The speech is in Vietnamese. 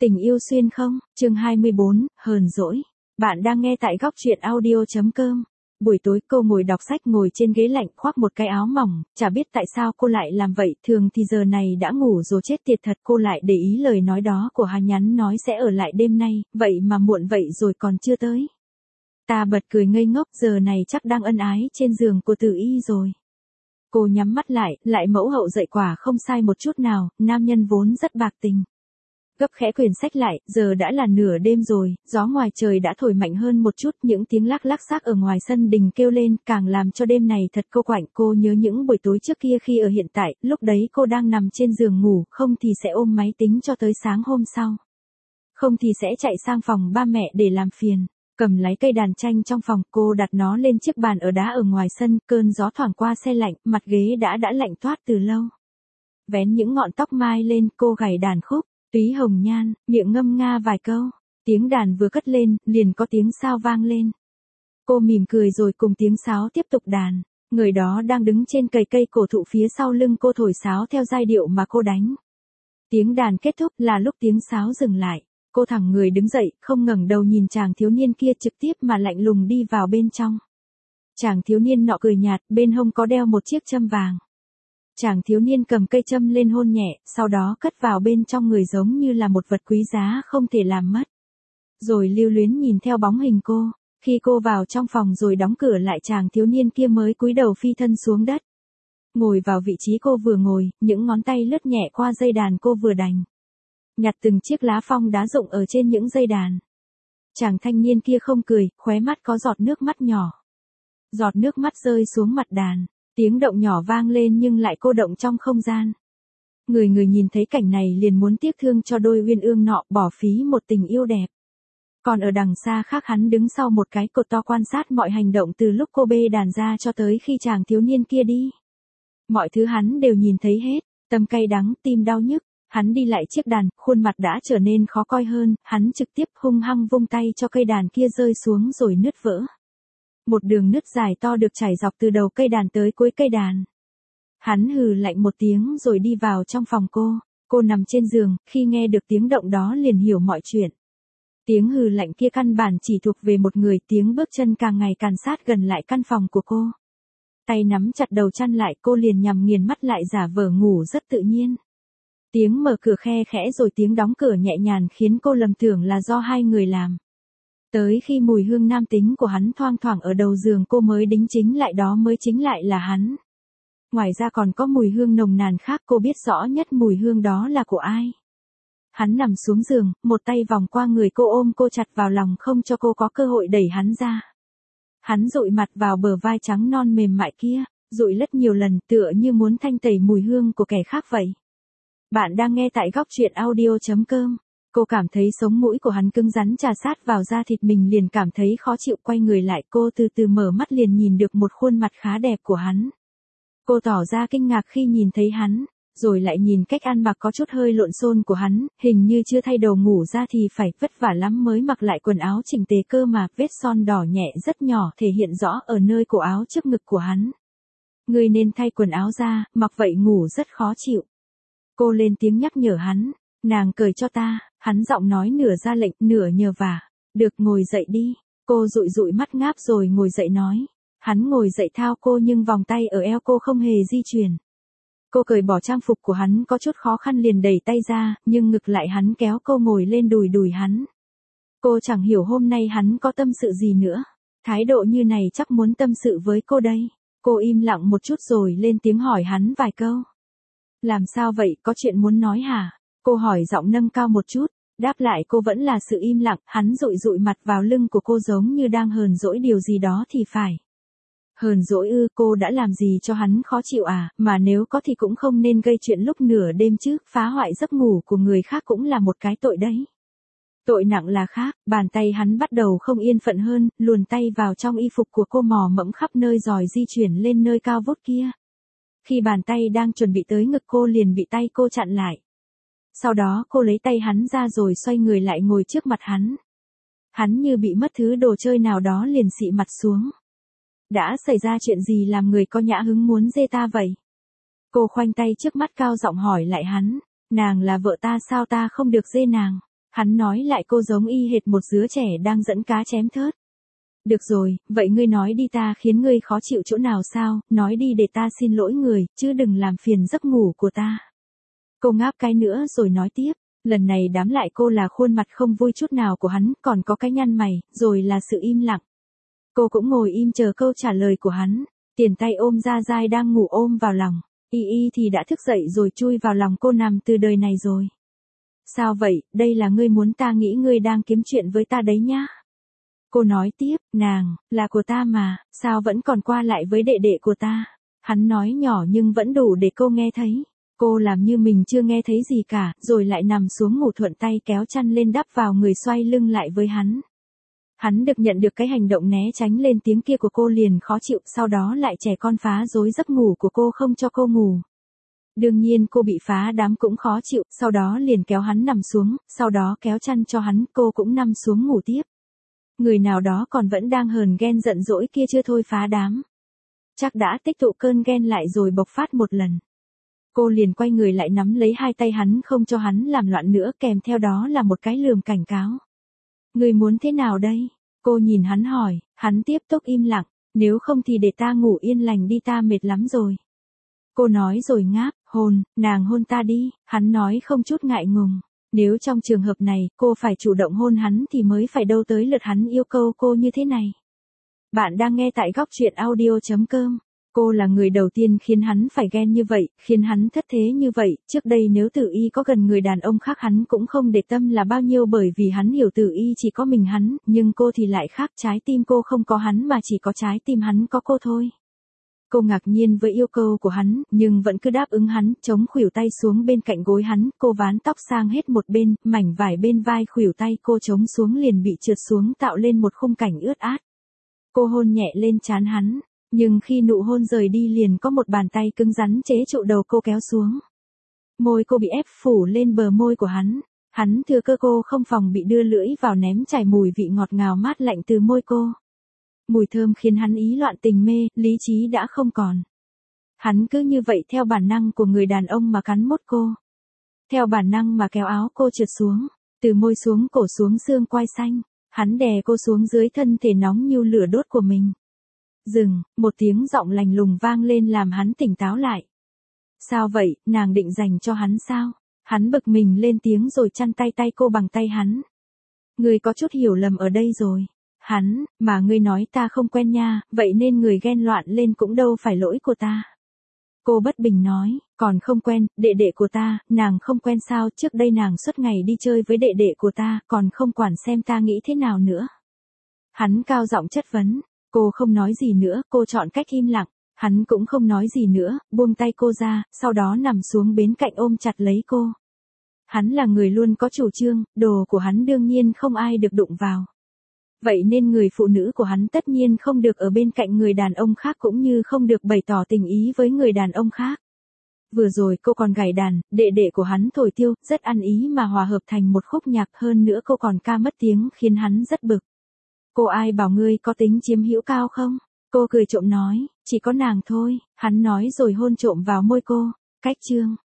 Tình yêu xuyên không, chương 24, hờn dỗi. Bạn đang nghe tại góc truyện audio.com. Buổi tối cô ngồi đọc sách ngồi trên ghế lạnh khoác một cái áo mỏng, chả biết tại sao cô lại làm vậy, thường thì giờ này đã ngủ rồi chết tiệt thật, cô lại để ý lời nói đó của Hà nhắn nói sẽ ở lại đêm nay, vậy mà muộn vậy rồi còn chưa tới. Ta bật cười ngây ngốc, giờ này chắc đang ân ái trên giường của Tử Y rồi. Cô nhắm mắt lại mẫu hậu dạy quả không sai một chút nào, nam nhân vốn rất bạc tình. Gấp khẽ quyển sách lại, giờ đã là nửa đêm rồi, gió ngoài trời đã thổi mạnh hơn một chút, những tiếng lác lác xác ở ngoài sân đình kêu lên, càng làm cho đêm này thật cô quạnh. Cô nhớ những buổi tối trước kia khi ở hiện tại, lúc đấy cô đang nằm trên giường ngủ, không thì sẽ ôm máy tính cho tới sáng hôm sau. Không thì sẽ chạy sang phòng ba mẹ để làm phiền. Cầm lấy cây đàn tranh trong phòng, cô đặt nó lên chiếc bàn ở đá ở ngoài sân, cơn gió thoảng qua se lạnh, mặt ghế đã lạnh toát từ lâu. Vén những ngọn tóc mai lên, cô gảy đàn khúc. Túy hồng nhan, miệng ngâm nga vài câu, tiếng đàn vừa cất lên, liền có tiếng sáo vang lên. Cô mỉm cười rồi cùng tiếng sáo tiếp tục đàn, người đó đang đứng trên cây cổ thụ phía sau lưng cô thổi sáo theo giai điệu mà cô đánh. Tiếng đàn kết thúc là lúc tiếng sáo dừng lại, cô thẳng người đứng dậy, không ngẩng đầu nhìn chàng thiếu niên kia trực tiếp mà lạnh lùng đi vào bên trong. Chàng thiếu niên nọ cười nhạt, bên hông có đeo một chiếc châm vàng. Chàng thiếu niên cầm cây châm lên hôn nhẹ, sau đó cất vào bên trong người giống như là một vật quý giá không thể làm mất. Rồi lưu luyến nhìn theo bóng hình cô, khi cô vào trong phòng rồi đóng cửa lại chàng thiếu niên kia mới cúi đầu phi thân xuống đất. Ngồi vào vị trí cô vừa ngồi, những ngón tay lướt nhẹ qua dây đàn cô vừa đành. Nhặt từng chiếc lá phong đá rụng ở trên những dây đàn. Chàng thanh niên kia không cười, khóe mắt có giọt nước mắt nhỏ. Giọt nước mắt rơi xuống mặt đàn. Tiếng động nhỏ vang lên nhưng lại cô động trong không gian. Người nhìn thấy cảnh này liền muốn tiếc thương cho đôi uyên ương nọ, bỏ phí một tình yêu đẹp. Còn ở đằng xa khác, hắn đứng sau một cái cột to quan sát mọi hành động từ lúc cô bê đàn ra cho tới khi chàng thiếu niên kia đi. Mọi thứ hắn đều nhìn thấy hết, tâm cay đắng, tim đau nhức. Hắn đi lại chiếc đàn, khuôn mặt đã trở nên khó coi hơn, hắn trực tiếp hung hăng vung tay cho cây đàn kia rơi xuống rồi nứt vỡ. Một đường nứt dài to được trải dọc từ đầu cây đàn tới cuối cây đàn. Hắn hừ lạnh một tiếng rồi đi vào trong phòng cô nằm trên giường, khi nghe được tiếng động đó liền hiểu mọi chuyện. Tiếng hừ lạnh kia căn bản chỉ thuộc về một người, tiếng bước chân càng ngày càng sát gần lại căn phòng của cô. Tay nắm chặt đầu chăn lại, cô liền nhắm nghiền mắt lại giả vờ ngủ rất tự nhiên. Tiếng mở cửa khe khẽ rồi tiếng đóng cửa nhẹ nhàng khiến cô lầm tưởng là do hai người làm. Tới khi mùi hương nam tính của hắn thoang thoảng ở đầu giường cô mới đính chính lại đó mới chính lại là hắn. Ngoài ra còn có mùi hương nồng nàn khác, cô biết rõ nhất mùi hương đó là của ai. Hắn nằm xuống giường, một tay vòng qua người cô ôm cô chặt vào lòng không cho cô có cơ hội đẩy hắn ra. Hắn dụi mặt vào bờ vai trắng non mềm mại kia, dụi lất nhiều lần tựa như muốn thanh tẩy mùi hương của kẻ khác vậy. Bạn đang nghe tại góc truyện audio.com. Cô cảm thấy sống mũi của hắn cứng rắn chà sát vào da thịt mình liền cảm thấy khó chịu, quay người lại cô từ từ mở mắt liền nhìn được một khuôn mặt khá đẹp của hắn. Cô tỏ ra kinh ngạc khi nhìn thấy hắn, rồi lại nhìn cách ăn mặc có chút hơi lộn xộn của hắn, hình như chưa thay đồ ngủ ra thì phải vất vả lắm mới mặc lại quần áo chỉnh tề cơ mà, vết son đỏ nhẹ rất nhỏ thể hiện rõ ở nơi cổ áo trước ngực của hắn. Ngươi nên thay quần áo ra, mặc vậy ngủ rất khó chịu. Cô lên tiếng nhắc nhở hắn. Nàng cởi cho ta, hắn giọng nói nửa ra lệnh, nửa nhờ vả. Được, ngồi dậy đi. Cô dụi mắt ngáp rồi ngồi dậy nói. Hắn ngồi dậy thao cô nhưng vòng tay ở eo cô không hề di chuyển. Cô cởi bỏ trang phục của hắn có chút khó khăn liền đẩy tay ra, nhưng ngược lại hắn kéo cô ngồi lên đùi hắn. Cô chẳng hiểu hôm nay hắn có tâm sự gì nữa. Thái độ như này chắc muốn tâm sự với cô đây. Cô im lặng một chút rồi lên tiếng hỏi hắn vài câu. Làm sao vậy, có chuyện muốn nói hả? Cô hỏi giọng nâng cao một chút, đáp lại cô vẫn là sự im lặng, hắn dụi mặt vào lưng của cô giống như đang hờn dỗi điều gì đó thì phải. Hờn dỗi ư, cô đã làm gì cho hắn khó chịu à, mà nếu có thì cũng không nên gây chuyện lúc nửa đêm chứ, phá hoại giấc ngủ của người khác cũng là một cái tội đấy. Tội nặng là khác, bàn tay hắn bắt đầu không yên phận hơn, luồn tay vào trong y phục của cô mò mẫm khắp nơi rồi di chuyển lên nơi cao vút kia. Khi bàn tay đang chuẩn bị tới ngực cô liền bị tay cô chặn lại. Sau đó cô lấy tay hắn ra rồi xoay người lại ngồi trước mặt hắn. Hắn như bị mất thứ đồ chơi nào đó liền xị mặt xuống. Đã xảy ra chuyện gì làm người có nhã hứng muốn dê ta vậy? Cô khoanh tay trước mắt cao giọng hỏi lại hắn. Nàng là vợ ta sao ta không được dê nàng? Hắn nói lại cô giống y hệt một đứa trẻ đang dẫn cá chém thớt. Được rồi, vậy ngươi nói đi, ta khiến ngươi khó chịu chỗ nào sao, nói đi để ta xin lỗi người, chứ đừng làm phiền giấc ngủ của ta. Cô ngáp cái nữa rồi nói tiếp, lần này đám lại cô là khuôn mặt không vui chút nào của hắn, còn có cái nhăn mày, rồi là sự im lặng. Cô cũng ngồi im chờ câu trả lời của hắn, tiền tay ôm Gia Giai đang ngủ ôm vào lòng, y thì đã thức dậy rồi chui vào lòng cô nằm từ đời này rồi. Sao vậy, đây là ngươi muốn ta nghĩ ngươi đang kiếm chuyện với ta đấy nhá. Cô nói tiếp, nàng, là của ta mà, sao vẫn còn qua lại với đệ đệ của ta. Hắn nói nhỏ nhưng vẫn đủ để cô nghe thấy. Cô làm như mình chưa nghe thấy gì cả, rồi lại nằm xuống ngủ, thuận tay kéo chăn lên đắp vào người, xoay lưng lại với hắn. Hắn được nhận được cái hành động né tránh lên tiếng kia của cô liền khó chịu, sau đó lại trẻ con phá rối giấc ngủ của cô không cho cô ngủ. Đương nhiên cô bị phá đám cũng khó chịu, sau đó liền kéo hắn nằm xuống, sau đó kéo chăn cho hắn, cô cũng nằm xuống ngủ tiếp. Người nào đó còn vẫn đang hờn ghen giận dỗi kia chưa thôi phá đám. Chắc đã tích tụ cơn ghen lại rồi bộc phát một lần. Cô liền quay người lại nắm lấy hai tay hắn không cho hắn làm loạn nữa, kèm theo đó là một cái lườm cảnh cáo. Người muốn thế nào đây? Cô nhìn hắn hỏi, hắn tiếp tục im lặng, nếu không thì để ta ngủ yên lành đi, ta mệt lắm rồi. Cô nói rồi ngáp, nàng hôn ta đi, hắn nói không chút ngại ngùng. Nếu trong trường hợp này, cô phải chủ động hôn hắn thì mới phải, đâu tới lượt hắn yêu cầu cô như thế này. Bạn đang nghe tại góc truyện audio.com. Cô là người đầu tiên khiến hắn phải ghen như vậy, khiến hắn thất thế như vậy, trước đây nếu Tử Y có gần người đàn ông khác hắn cũng không để tâm là bao nhiêu, bởi vì hắn hiểu Tử Y chỉ có mình hắn, nhưng cô thì lại khác, trái tim cô không có hắn mà chỉ có trái tim hắn có cô thôi. Cô ngạc nhiên với yêu cầu của hắn, nhưng vẫn cứ đáp ứng hắn, chống khuỷu tay xuống bên cạnh gối hắn, cô ván tóc sang hết một bên, mảnh vải bên vai khuỷu tay cô chống xuống liền bị trượt xuống, tạo lên một khung cảnh ướt át. Cô hôn nhẹ lên trán hắn, nhưng khi nụ hôn rời đi liền có một bàn tay cứng rắn chế trụ đầu cô kéo xuống. Môi cô bị ép phủ lên bờ môi của hắn thừa cơ cô không phòng bị đưa lưỡi vào ném chảy mùi vị ngọt ngào mát lạnh từ môi cô. Mùi thơm khiến hắn ý loạn tình mê, lý trí đã không còn. Hắn cứ như vậy theo bản năng của người đàn ông mà cắn mốt cô. Theo bản năng mà kéo áo cô trượt xuống, từ môi xuống cổ xuống xương quai xanh, hắn đè cô xuống dưới thân thể nóng như lửa đốt của mình. Dừng, một tiếng giọng lạnh lùng vang lên làm hắn tỉnh táo lại. Sao vậy, nàng định dành cho hắn sao? Hắn bực mình lên tiếng rồi chăn tay cô bằng tay hắn. Người có chút hiểu lầm ở đây rồi. Hắn, mà ngươi nói ta không quen nha, vậy nên người ghen loạn lên cũng đâu phải lỗi của ta. Cô bất bình nói, còn không quen, đệ đệ của ta, nàng không quen sao, trước đây nàng suốt ngày đi chơi với đệ đệ của ta, còn không quản xem ta nghĩ thế nào nữa. Hắn cao giọng chất vấn, cô không nói gì nữa, cô chọn cách im lặng, hắn cũng không nói gì nữa, buông tay cô ra, sau đó nằm xuống bên cạnh ôm chặt lấy cô. Hắn là người luôn có chủ trương, đồ của hắn đương nhiên không ai được đụng vào. Vậy nên người phụ nữ của hắn tất nhiên không được ở bên cạnh người đàn ông khác, cũng như không được bày tỏ tình ý với người đàn ông khác. Vừa rồi cô còn gảy đàn, đệ của hắn thổi tiêu, rất ăn ý mà hòa hợp thành một khúc nhạc, hơn nữa cô còn ca mất tiếng khiến hắn rất bực. Cô ai bảo ngươi có tính chiếm hữu cao không? Cô cười trộm nói, chỉ có nàng thôi, hắn nói rồi hôn trộm vào môi cô. Cách chương